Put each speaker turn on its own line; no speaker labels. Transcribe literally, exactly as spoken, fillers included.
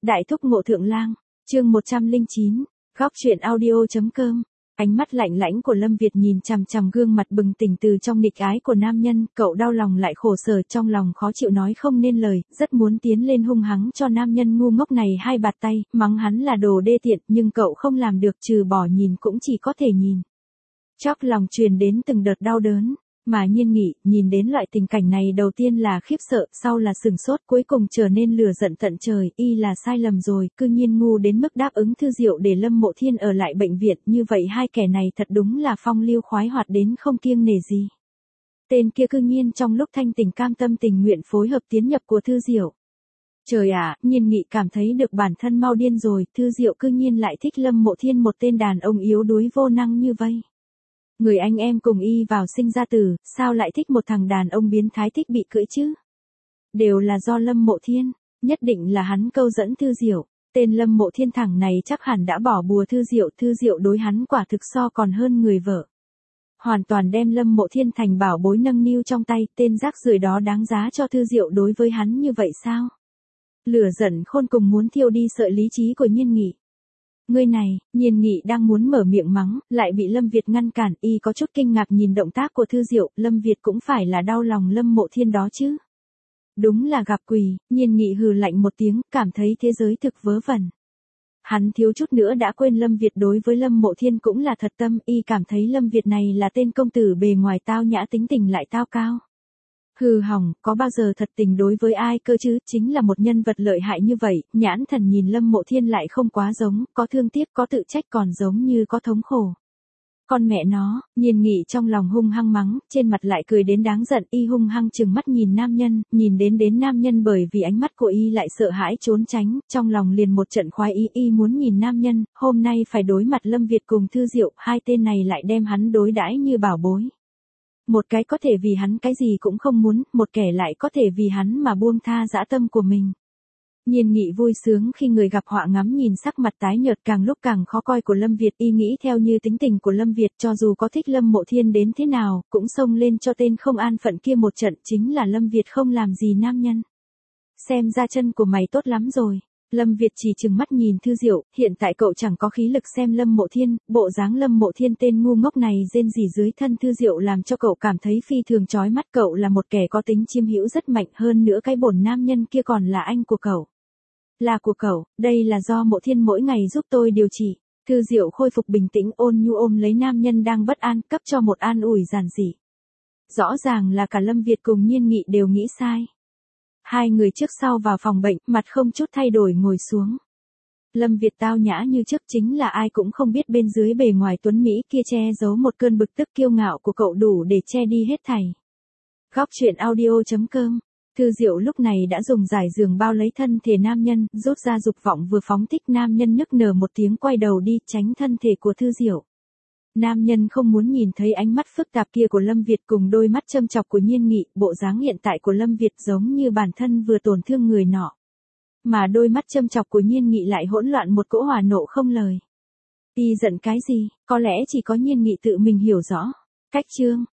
Đại thúc ngộ thượng lang, chương một trăm lẻ chín, góc truyện audio.com. Ánh mắt lạnh lãnh của Lâm Việt nhìn chằm chằm gương mặt bừng tỉnh từ trong nịch ái của nam nhân, cậu đau lòng lại khổ sở, trong lòng khó chịu nói không nên lời, rất muốn tiến lên hung hăng cho nam nhân ngu ngốc này hai bạt tay, mắng hắn là đồ đê tiện, nhưng cậu không làm được, trừ bỏ nhìn cũng chỉ có thể nhìn. Chóc lòng truyền đến từng đợt đau đớn. Mà Nhiên Nghị, nhìn đến loại tình cảnh này đầu tiên là khiếp sợ, sau là sửng sốt, cuối cùng trở nên lửa giận tận trời, y là sai lầm rồi, cư nhiên ngu đến mức đáp ứng Thư Diệu để Lâm Mộ Thiên ở lại bệnh viện, như vậy hai kẻ này thật đúng là phong lưu khoái hoạt đến không kiêng nể gì. Tên kia cư nhiên trong lúc thanh tình cam tâm tình nguyện phối hợp tiến nhập của Thư Diệu. Trời ạ, Nhiên Nghị cảm thấy được bản thân mau điên rồi, Thư Diệu cư nhiên lại thích Lâm Mộ Thiên, một tên đàn ông yếu đuối vô năng như vây. Người anh em cùng y vào sinh ra tử, sao lại thích một thằng đàn ông biến thái thích bị cưỡi chứ? Đều là do Lâm Mộ Thiên, nhất định là hắn câu dẫn Thư Diệu. Tên Lâm Mộ Thiên thằng này chắc hẳn đã bỏ bùa Thư Diệu, Thư Diệu đối hắn quả thực so còn hơn người vợ. Hoàn toàn đem Lâm Mộ Thiên thành bảo bối nâng niu trong tay, tên rác rưởi đó đáng giá cho Thư Diệu đối với hắn như vậy sao? Lửa giận khôn cùng muốn thiêu đi sợi lý trí của Nhiên Nghị. Ngươi này, Nhiên Nghị đang muốn mở miệng mắng, lại bị Lâm Việt ngăn cản, y có chút kinh ngạc nhìn động tác của Thư Diệu, Lâm Việt cũng phải là đau lòng Lâm Mộ Thiên đó chứ. Đúng là gặp quỷ, Nhiên Nghị hừ lạnh một tiếng, cảm thấy thế giới thực vớ vẩn. Hắn thiếu chút nữa đã quên Lâm Việt đối với Lâm Mộ Thiên cũng là thật tâm, y cảm thấy Lâm Việt này là tên công tử bề ngoài tao nhã tính tình lại tao cao. Hừ hỏng, có bao giờ thật tình đối với ai cơ chứ, chính là một nhân vật lợi hại như vậy, nhãn thần nhìn Lâm Mộ Thiên lại không quá giống, có thương tiếc có tự trách còn giống như có thống khổ. Con mẹ nó, Nhiên Nghị trong lòng hung hăng mắng, trên mặt lại cười đến đáng giận, y hung hăng trừng mắt nhìn nam nhân, nhìn đến đến nam nhân bởi vì ánh mắt của y lại sợ hãi trốn tránh, trong lòng liền một trận khoái ý, y muốn nhìn nam nhân, hôm nay phải đối mặt Lâm Việt cùng Thư Diệu, hai tên này lại đem hắn đối đãi như bảo bối. Một cái có thể vì hắn cái gì cũng không muốn, một kẻ lại có thể vì hắn mà buông tha dã tâm của mình. Nhiên Nghị vui sướng khi người gặp họa ngắm nhìn sắc mặt tái nhợt càng lúc càng khó coi của Lâm Việt, y nghĩ theo như tính tình của Lâm Việt, cho dù có thích Lâm Mộ Thiên đến thế nào, cũng xông lên cho tên không an phận kia một trận, chính là Lâm Việt không làm gì nam nhân. Xem ra chân của mày tốt lắm rồi. Lâm Việt chỉ trừng mắt nhìn Thư Diệu, hiện tại cậu chẳng có khí lực xem Lâm Mộ Thiên, bộ dáng Lâm Mộ Thiên tên ngu ngốc này rên rỉ dưới thân Thư Diệu làm cho cậu cảm thấy phi thường chói mắt, cậu là một kẻ có tính chiêm hữu rất mạnh, hơn nữa cái bổn nam nhân kia còn là anh của cậu. Là của cậu, đây là do Mộ Thiên mỗi ngày giúp tôi điều trị. Thư Diệu khôi phục bình tĩnh ôn nhu ôm lấy nam nhân đang bất an, cấp cho một an ủi giản dị. Rõ ràng là cả Lâm Việt cùng Nhiên Nghị đều nghĩ sai. Hai người trước sau vào phòng bệnh, mặt không chút thay đổi ngồi xuống. Lâm Việt tao nhã như trước, chính là ai cũng không biết bên dưới bề ngoài tuấn Mỹ kia che giấu một cơn bực tức kiêu ngạo của cậu đủ để che đi hết thảy. Góc truyện audio.com. Thư Diệu lúc này đã dùng giải giường bao lấy thân thể nam nhân, rút ra dục vọng vừa phóng thích, nam nhân nức nở một tiếng quay đầu đi tránh thân thể của Thư Diệu. Nam nhân không muốn nhìn thấy ánh mắt phức tạp kia của Lâm Việt cùng đôi mắt châm chọc của Nhiên Nghị, bộ dáng hiện tại của Lâm Việt giống như bản thân vừa tổn thương người nọ. Mà đôi mắt châm chọc của Nhiên Nghị lại hỗn loạn một cỗ hỏa nộ không lời. Y giận cái gì, có lẽ chỉ có Nhiên Nghị tự mình hiểu rõ. Cách chương,